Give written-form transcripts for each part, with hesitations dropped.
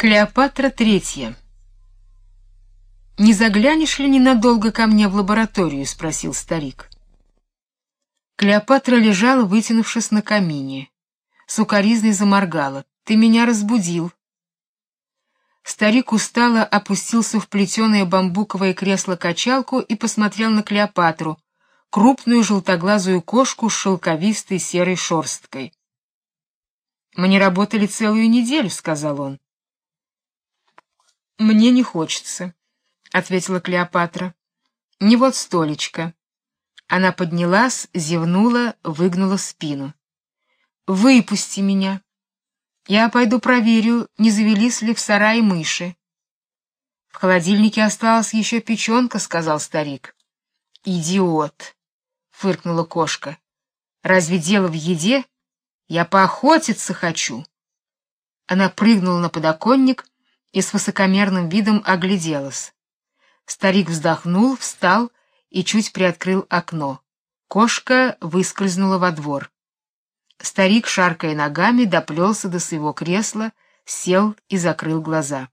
Клеопатра Третья. «Не заглянешь ли ненадолго ко мне в лабораторию?» — спросил старик. Клеопатра лежала, вытянувшись на камине. С укоризной заморгала. «Ты меня разбудил». Старик устало опустился в плетеное бамбуковое кресло-качалку и посмотрел на Клеопатру, крупную желтоглазую кошку с шелковистой серой шерсткой. «Мы не работали целую неделю», — сказал он. «Мне не хочется», — ответила Клеопатра. «Не вот столечко». Она поднялась, зевнула, выгнула спину. «Выпусти меня. Я пойду проверю, не завелись ли в сарае мыши». «В холодильнике осталась еще печенка», — сказал старик. «Идиот», — фыркнула кошка. «Разве дело в еде? Я поохотиться хочу». Она прыгнула на подоконник и с высокомерным видом огляделась. Старик вздохнул, встал и чуть приоткрыл окно. Кошка выскользнула во двор. Старик, шаркая ногами, доплелся до своего кресла, сел и закрыл глаза.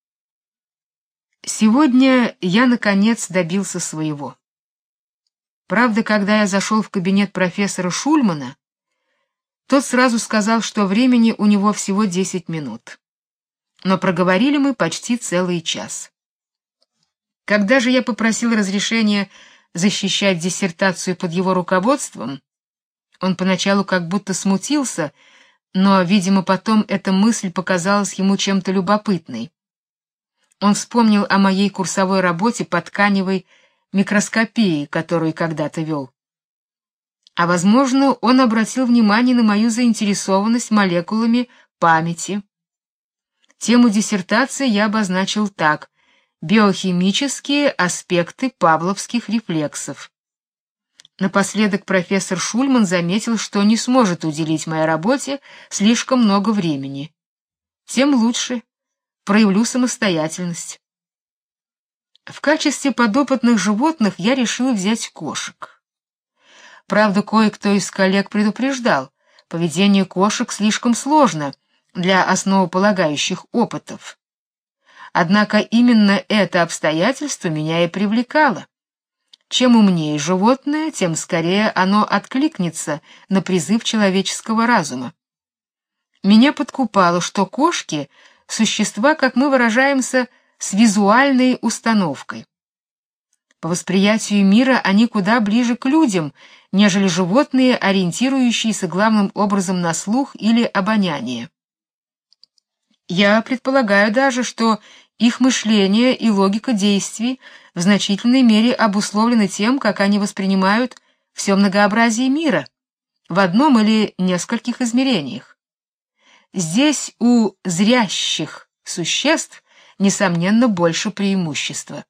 Сегодня я, наконец, добился своего. Правда, когда я зашел в кабинет профессора Шульмана, тот сразу сказал, что времени у него всего 10 минут. Но проговорили мы почти целый час. Когда же я попросил разрешения защищать диссертацию под его руководством, он поначалу как будто смутился, но, видимо, потом эта мысль показалась ему чем-то любопытной. Он вспомнил о моей курсовой работе по тканевой микроскопии, которую когда-то вел. А, возможно, он обратил внимание на мою заинтересованность молекулами памяти. Тему диссертации я обозначил так: биохимические аспекты павловских рефлексов. Напоследок профессор Шульман заметил, что не сможет уделить моей работе слишком много времени. Тем лучше. Проявлю самостоятельность. В качестве подопытных животных я решил взять кошек. Правда, кое-кто из коллег предупреждал: поведение кошек слишком сложно для основополагающих опытов. Однако именно это обстоятельство меня и привлекало. Чем умнее животное, тем скорее оно откликнется на призыв человеческого разума. Меня подкупало, что кошки — существа, как мы выражаемся, с визуальной установкой. По восприятию мира они куда ближе к людям, нежели животные, ориентирующиеся главным образом на слух или обоняние. Я предполагаю даже, что их мышление и логика действий в значительной мере обусловлены тем, как они воспринимают все многообразие мира в одном или нескольких измерениях. Здесь у зрящих существ, несомненно, больше преимущества.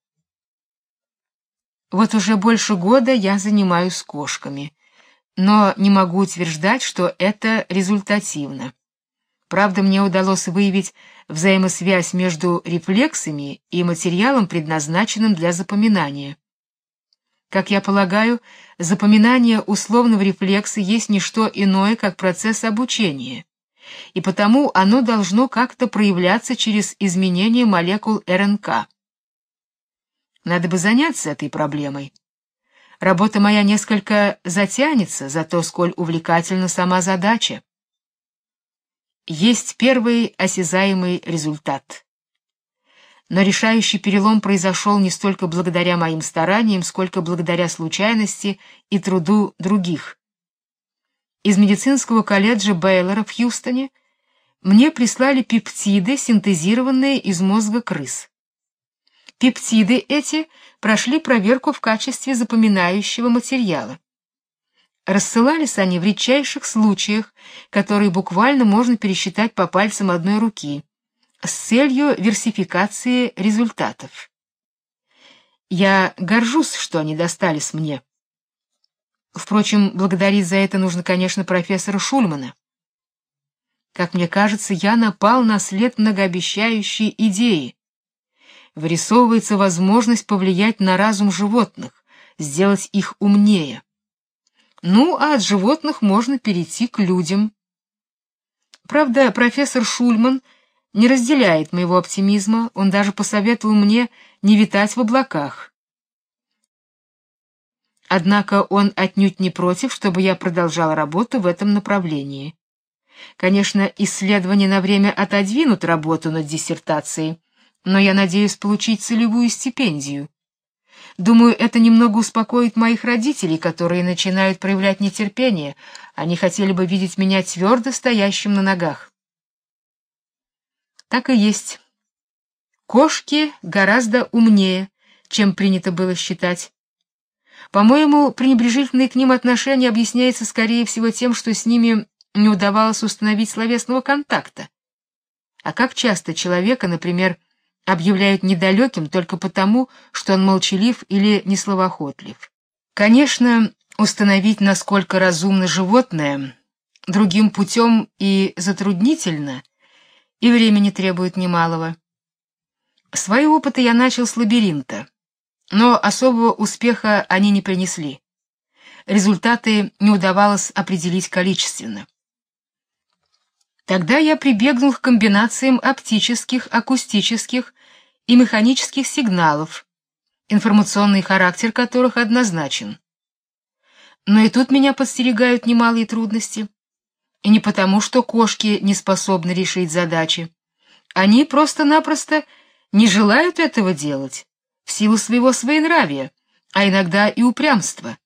Вот уже больше года я занимаюсь кошками, но не могу утверждать, что это результативно. Правда, мне удалось выявить взаимосвязь между рефлексами и материалом, предназначенным для запоминания. Как я полагаю, запоминание условного рефлекса есть не что иное, как процесс обучения, и потому оно должно как-то проявляться через изменение молекул РНК. Надо бы заняться этой проблемой. Работа моя несколько затянется, зато сколь увлекательна сама задача. Есть первый осязаемый результат. Но решающий перелом произошел не столько благодаря моим стараниям, сколько благодаря случайности и труду других. Из медицинского колледжа Бейлора в Хьюстоне мне прислали пептиды, синтезированные из мозга крыс. Пептиды эти прошли проверку в качестве запоминающего материала. Рассылались они в редчайших случаях, которые буквально можно пересчитать по пальцам одной руки, с целью версификации результатов. Я горжусь, что они достались мне. Впрочем, благодарить за это нужно, конечно, профессора Шульмана. Как мне кажется, я напал на след многообещающей идеи. Вырисовывается возможность повлиять на разум животных, сделать их умнее. Ну, а от животных можно перейти к людям. Правда, профессор Шульман не разделяет моего оптимизма, он даже посоветовал мне не витать в облаках. Однако он отнюдь не против, чтобы я продолжал работу в этом направлении. Конечно, исследования на время отодвинут работу над диссертацией, но я надеюсь получить целевую стипендию. Думаю, это немного успокоит моих родителей, которые начинают проявлять нетерпение. Они хотели бы видеть меня твердо стоящим на ногах. Так и есть. Кошки гораздо умнее, чем принято было считать. По-моему, пренебрежительное к ним отношение объясняется скорее всего тем, что с ними не удавалось установить словесного контакта. А как часто человека, например, объявляют недалеким только потому, что он молчалив или несловоохотлив. Конечно, установить, насколько разумно животное, другим путем и затруднительно, и времени требует немалого. Свои опыты я начал с лабиринта, но особого успеха они не принесли. Результаты не удавалось определить количественно. Тогда я прибегнул к комбинациям оптических, акустических и механических сигналов, информационный характер которых однозначен. Но и тут меня подстерегают немалые трудности. И не потому, что кошки не способны решить задачи. Они просто-напросто не желают этого делать в силу своего своенравия, а иногда и упрямства.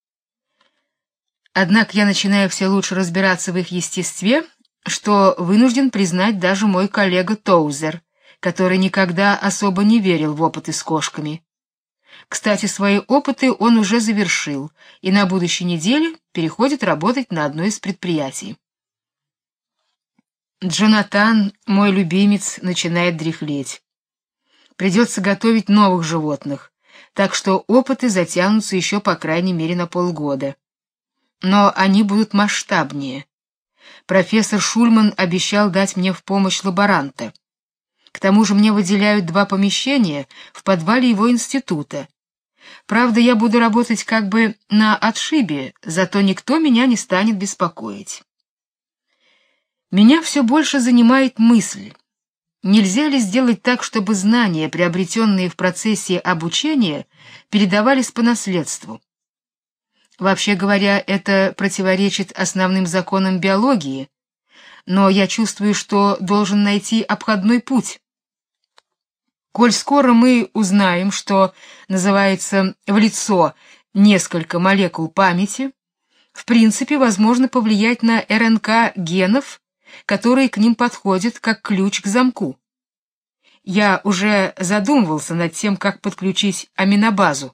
Однако я начинаю все лучше разбираться в их естестве, что вынужден признать даже мой коллега Тоузер, который никогда особо не верил в опыты с кошками. Кстати, свои опыты он уже завершил и на будущей неделе переходит работать на одно из предприятий. Джонатан, мой любимец, начинает дряхлеть. Придется готовить новых животных, так что опыты затянутся еще по крайней мере на полгода. Но они будут масштабнее. Профессор Шульман обещал дать мне в помощь лаборанта. К тому же мне выделяют 2 помещения в подвале его института. Правда, я буду работать как бы на отшибе, зато никто меня не станет беспокоить. Меня все больше занимает мысль: нельзя ли сделать так, чтобы знания, приобретенные в процессе обучения, передавались по наследству? Вообще говоря, это противоречит основным законам биологии, но я чувствую, что должен найти обходной путь. Коль скоро мы узнаем, что называется в лицо несколько молекул памяти, в принципе, возможно повлиять на РНК генов, которые к ним подходят как ключ к замку. Я уже задумывался над тем, как подключить аминобазу.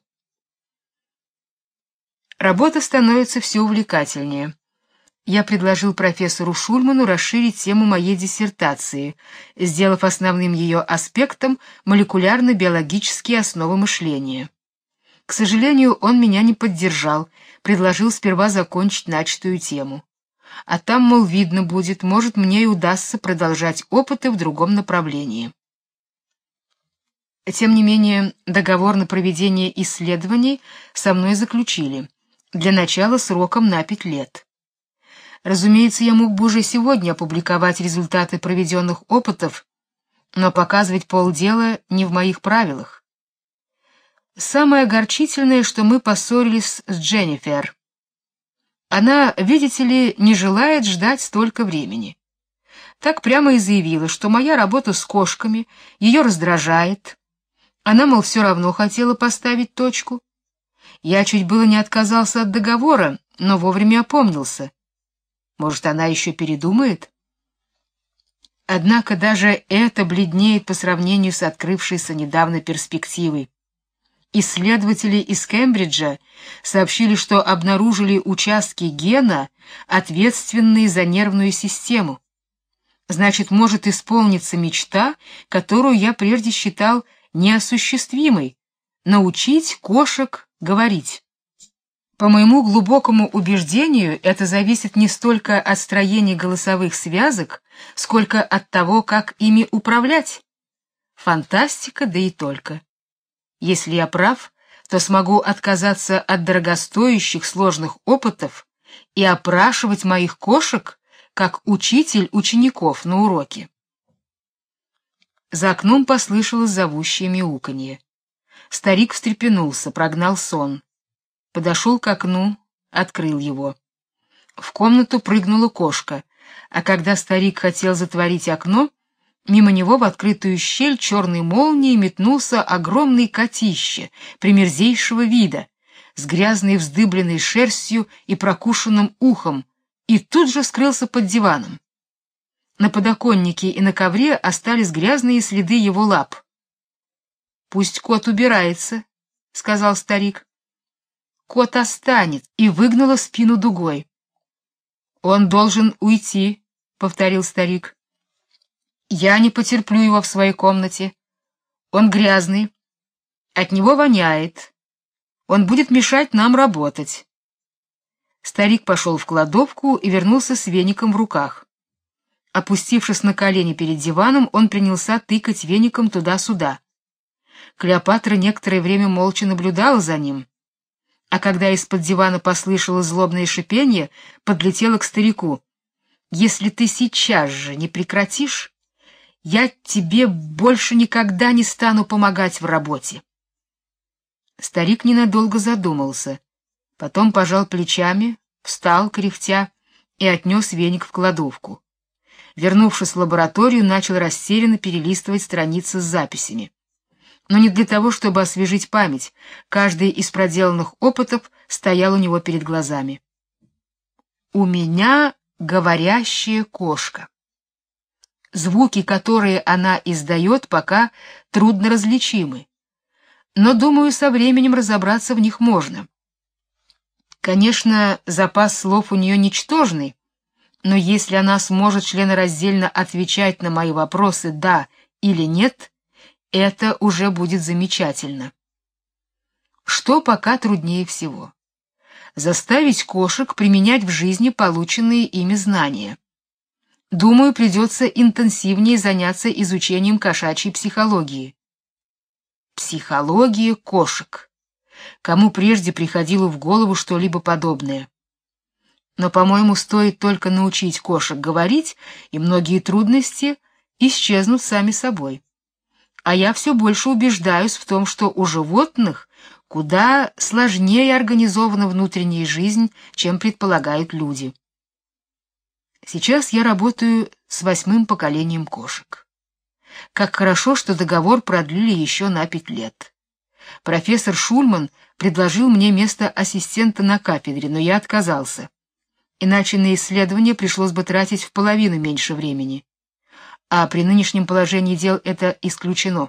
Работа становится все увлекательнее. Я предложил профессору Шульману расширить тему моей диссертации, сделав основным ее аспектом молекулярно-биологические основы мышления. К сожалению, он меня не поддержал, предложил сперва закончить начатую тему. А там, мол, видно будет, может, мне и удастся продолжать опыты в другом направлении. Тем не менее, договор на проведение исследований со мной заключили, для начала сроком на 5 лет. Разумеется, я мог бы уже сегодня опубликовать результаты проведенных опытов, но показывать полдела не в моих правилах. Самое огорчительное, что мы поссорились с Дженнифер. Она, видите ли, не желает ждать столько времени. Так прямо и заявила, что моя работа с кошками ее раздражает. Она, мол, все равно хотела поставить точку. Я чуть было не отказался от договора, но вовремя опомнился. Может, она еще передумает? Однако даже это бледнеет по сравнению с открывшейся недавно перспективой. Исследователи из Кембриджа сообщили, что обнаружили участки гена, ответственные за нервную систему. Значит, может исполниться мечта, которую я прежде считал неосуществимой — научить кошек говорить. По моему глубокому убеждению, это зависит не столько от строения голосовых связок, сколько от того, как ими управлять. Фантастика, да и только. Если я прав, то смогу отказаться от дорогостоящих сложных опытов и опрашивать моих кошек как учитель учеников на уроке. За окном послышалось зовущее мяуканье. Старик встрепенулся, прогнал сон. Подошел к окну, открыл его. В комнату прыгнула кошка, а когда старик хотел затворить окно, мимо него в открытую щель черной молнией метнулся огромный котище примерзейшего вида, с грязной вздыбленной шерстью и прокушенным ухом, и тут же скрылся под диваном. На подоконнике и на ковре остались грязные следы его лап. «Пусть кот убирается», — сказал старик. «Кот останется», и выгнула спину дугой. «Он должен уйти», — повторил старик. «Я не потерплю его в своей комнате. Он грязный, от него воняет. Он будет мешать нам работать». Старик пошел в кладовку и вернулся с веником в руках. Опустившись на колени перед диваном, он принялся тыкать веником туда-сюда. Клеопатра некоторое время молча наблюдала за ним, а когда из-под дивана послышалось злобное шипение, подлетела к старику. «Если ты сейчас же не прекратишь, я тебе больше никогда не стану помогать в работе». Старик ненадолго задумался, потом пожал плечами, встал, кряхтя, и отнес веник в кладовку. Вернувшись в лабораторию, начал растерянно перелистывать страницы с записями. Но не для того, чтобы освежить память, каждый из проделанных опытов стоял у него перед глазами. «У меня говорящая кошка». Звуки, которые она издает, пока трудно различимы, но, думаю, со временем разобраться в них можно. Конечно, запас слов у нее ничтожный, но если она сможет членораздельно отвечать на мои вопросы «да» или «нет», это уже будет замечательно. Что пока труднее всего? Заставить кошек применять в жизни полученные ими знания. Думаю, придется интенсивнее заняться изучением кошачьей психологии. Психология кошек. Кому прежде приходило в голову что-либо подобное? Но, по-моему, стоит только научить кошек говорить, и многие трудности исчезнут сами собой. А я все больше убеждаюсь в том, что у животных куда сложнее организована внутренняя жизнь, чем предполагают люди. Сейчас я работаю с 8-м поколением кошек. Как хорошо, что договор продлили еще на 5 лет. Профессор Шульман предложил мне место ассистента на кафедре, но я отказался. Иначе на исследование пришлось бы тратить в половину меньше времени. А при нынешнем положении дел это исключено.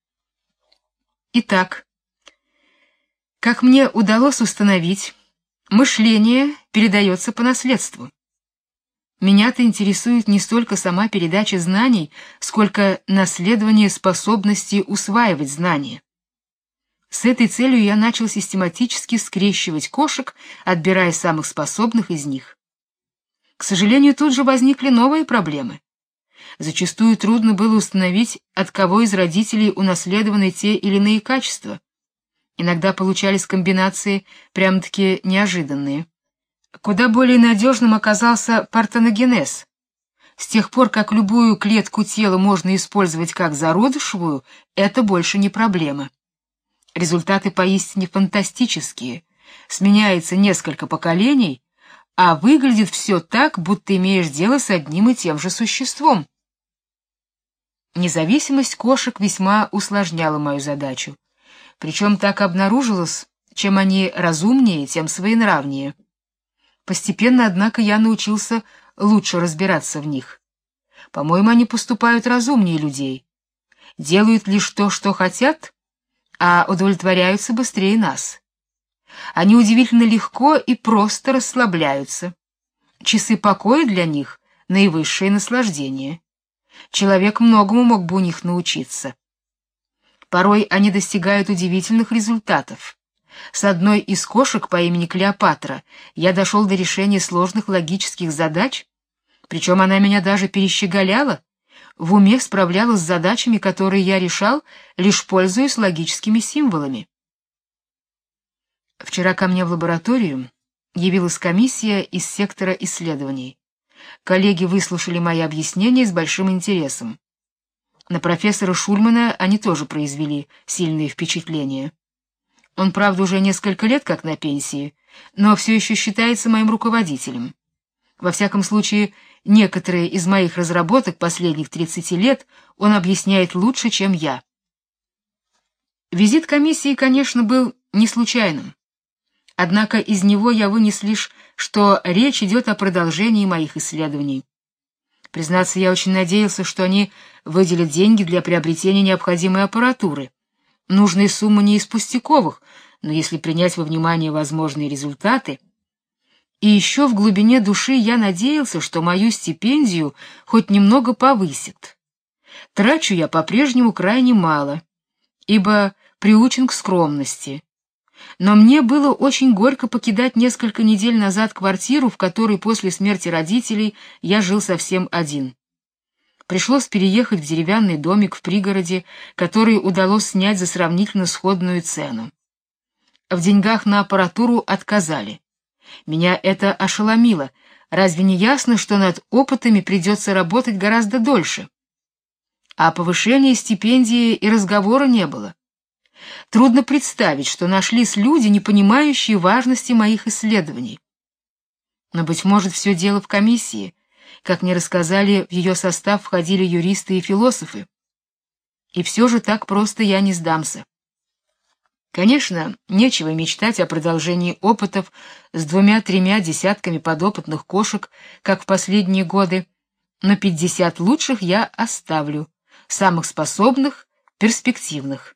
Итак, как мне удалось установить, мышление передается по наследству. Меня-то интересует не столько сама передача знаний, сколько наследование способности усваивать знания. С этой целью я начал систематически скрещивать кошек, отбирая самых способных из них. К сожалению, тут же возникли новые проблемы. Зачастую трудно было установить, от кого из родителей унаследованы те или иные качества. Иногда получались комбинации прямо-таки неожиданные. Куда более надежным оказался партеногенез. С тех пор, как любую клетку тела можно использовать как зародышевую, это больше не проблема. Результаты поистине фантастические. Сменяется несколько поколений, а выглядит все так, будто имеешь дело с одним и тем же существом. Независимость кошек весьма усложняла мою задачу. Причем так обнаружилось, чем они разумнее, тем своенравнее. Постепенно, однако, я научился лучше разбираться в них. По-моему, они поступают разумнее людей. Делают лишь то, что хотят, а удовлетворяются быстрее нас. Они удивительно легко и просто расслабляются. Часы покоя для них — наивысшее наслаждение. Человек многому мог бы у них научиться. Порой они достигают удивительных результатов. С одной из кошек по имени Клеопатра я дошел до решения сложных логических задач, причем она меня даже перещеголяла, в уме справлялась с задачами, которые я решал, лишь пользуясь логическими символами. Вчера ко мне в лабораторию явилась комиссия из сектора исследований. Коллеги выслушали мои объяснения с большим интересом. На профессора Шульмана они тоже произвели сильное впечатление. Он, правда, уже несколько лет как на пенсии, но все еще считается моим руководителем. Во всяком случае, некоторые из моих разработок последних 30 лет он объясняет лучше, чем я. Визит комиссии, конечно, был не случайным. Однако из него я вынес лишь, что речь идет о продолжении моих исследований. Признаться, я очень надеялся, что они выделят деньги для приобретения необходимой аппаратуры. Нужная сумма не из пустяковых, но если принять во внимание возможные результаты. И еще в глубине души я надеялся, что мою стипендию хоть немного повысят. Трачу я по-прежнему крайне мало, ибо приучен к скромности. Но мне было очень горько покидать несколько недель назад квартиру, в которой после смерти родителей я жил совсем один. Пришлось переехать в деревянный домик в пригороде, который удалось снять за сравнительно сходную цену. В деньгах на аппаратуру отказали. Меня это ошеломило. Разве не ясно, что над опытами придется работать гораздо дольше? А о повышении стипендии и разговора не было. Трудно представить, что нашлись люди, не понимающие важности моих исследований. Но, быть может, все дело в комиссии. Как мне рассказали, в ее состав входили юристы и философы. И все же так просто я не сдамся. Конечно, нечего мечтать о продолжении опытов с 2-3 десятками подопытных кошек, как в последние годы, но 50 лучших я оставлю, самых способных, перспективных.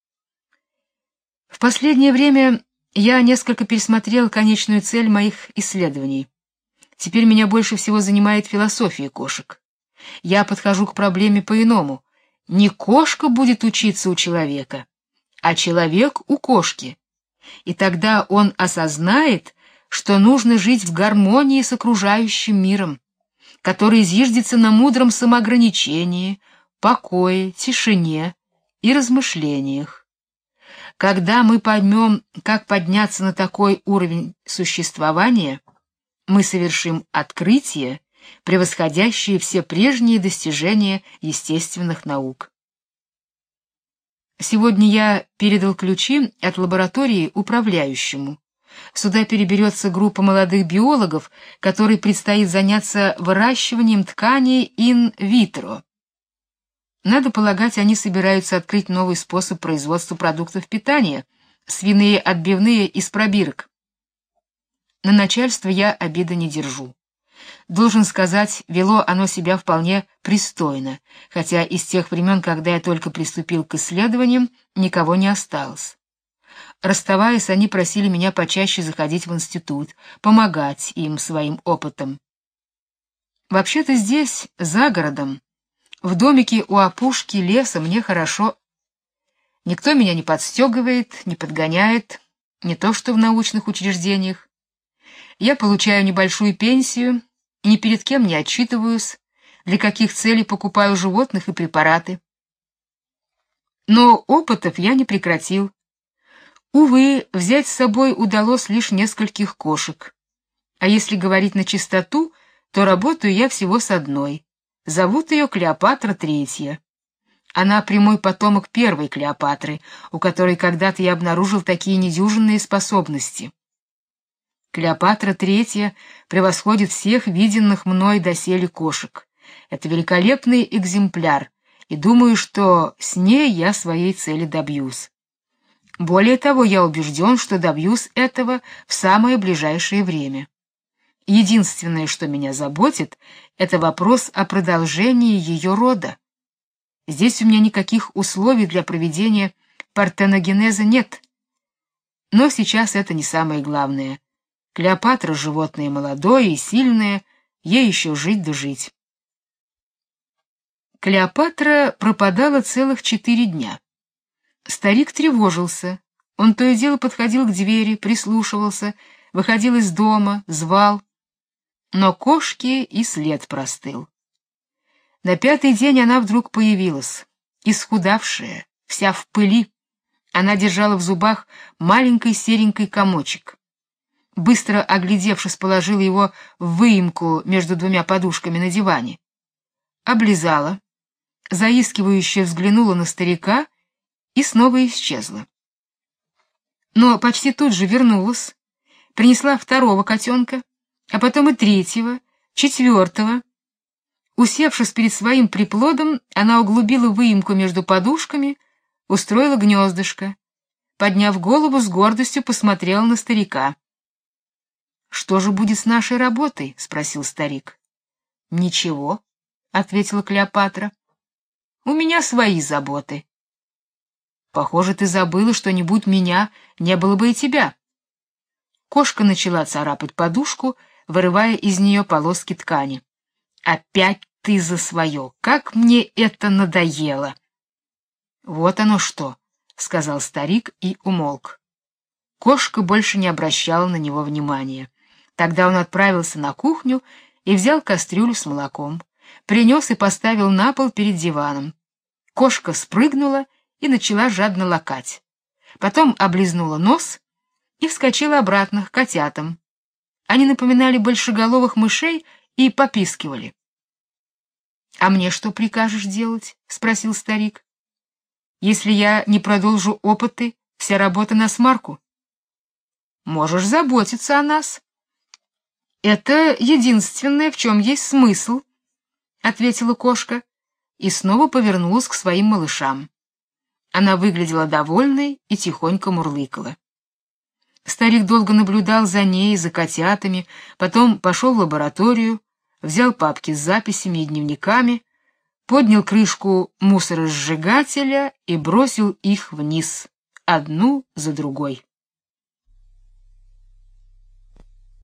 В последнее время я несколько пересмотрел конечную цель моих исследований. Теперь меня больше всего занимает философия кошек. Я подхожу к проблеме по-иному. Не кошка будет учиться у человека, а человек у кошки. И тогда он осознает, что нужно жить в гармонии с окружающим миром, который зиждется на мудром самоограничении, покое, тишине и размышлениях. Когда мы поймем, как подняться на такой уровень существования, мы совершим открытие, превосходящее все прежние достижения естественных наук. Сегодня я передал ключи от лаборатории управляющему. Сюда переберется группа молодых биологов, которой предстоит заняться выращиванием тканей ин-витро. Надо полагать, они собираются открыть новый способ производства продуктов питания, свиные отбивные из пробирок. На начальство я обиды не держу. Должен сказать, вело оно себя вполне пристойно, хотя из тех времен, когда я только приступил к исследованиям, никого не осталось. Расставаясь, они просили меня почаще заходить в институт, помогать им своим опытом. Вообще-то здесь, за городом, в домике у опушки леса мне хорошо. Никто меня не подстегивает, не подгоняет, не то что в научных учреждениях. Я получаю небольшую пенсию, ни перед кем не отчитываюсь, для каких целей покупаю животных и препараты. Но опытов я не прекратил. Увы, взять с собой удалось лишь нескольких кошек. А если говорить на чистоту, то работаю я всего с одной. Зовут ее Клеопатра Третья. Она прямой потомок первой Клеопатры, у которой когда-то я обнаружил такие недюжинные способности. Клеопатра Третья превосходит всех виденных мной доселе кошек. Это великолепный экземпляр, и думаю, что с ней я своей цели добьюсь. Более того, я убежден, что добьюсь этого в самое ближайшее время. Единственное, что меня заботит, это вопрос о продолжении ее рода. Здесь у меня никаких условий для проведения партеногенеза нет. Но сейчас это не самое главное. Клеопатра — животное молодое и сильное, ей еще жить да жить. Клеопатра пропадала целых 4 дня. Старик тревожился. Он то и дело подходил к двери, прислушивался, выходил из дома, звал. Но кошке и след простыл. На 5-й день она вдруг появилась, исхудавшая, вся в пыли. Она держала в зубах маленький серенький комочек. Быстро оглядевшись, положила его в выемку между 2 подушками на диване. Облизала, заискивающе взглянула на старика и снова исчезла. Но почти тут же вернулась, принесла второго котенка, а потом и третьего, четвертого. Усевшись перед своим приплодом, она углубила выемку между подушками, устроила гнездышко. Подняв голову, с гордостью посмотрела на старика. «Что же будет с нашей работой?» — спросил старик. «Ничего», — ответила Клеопатра. «У меня свои заботы». «Похоже, ты забыла, что не будь меня, не было бы и тебя». Кошка начала царапать подушку, вырывая из нее полоски ткани. «Опять ты за свое! Как мне это надоело!» «Вот оно что!» — сказал старик и умолк. Кошка больше не обращала на него внимания. Тогда он отправился на кухню и взял кастрюлю с молоком, принес и поставил на пол перед диваном. Кошка спрыгнула и начала жадно лакать. Потом облизнула нос и вскочила обратно к котятам. Они напоминали большеголовых мышей и попискивали. «А мне что прикажешь делать?» — спросил старик. «Если я не продолжу опыты, вся работа на смарку». «Можешь заботиться о нас». «Это единственное, в чем есть смысл», — ответила кошка и снова повернулась к своим малышам. Она выглядела довольной и тихонько мурлыкала. Старик долго наблюдал за ней, за котятами, потом пошел в лабораторию, взял папки с записями и дневниками, поднял крышку мусоросжигателя и бросил их вниз, одну за другой.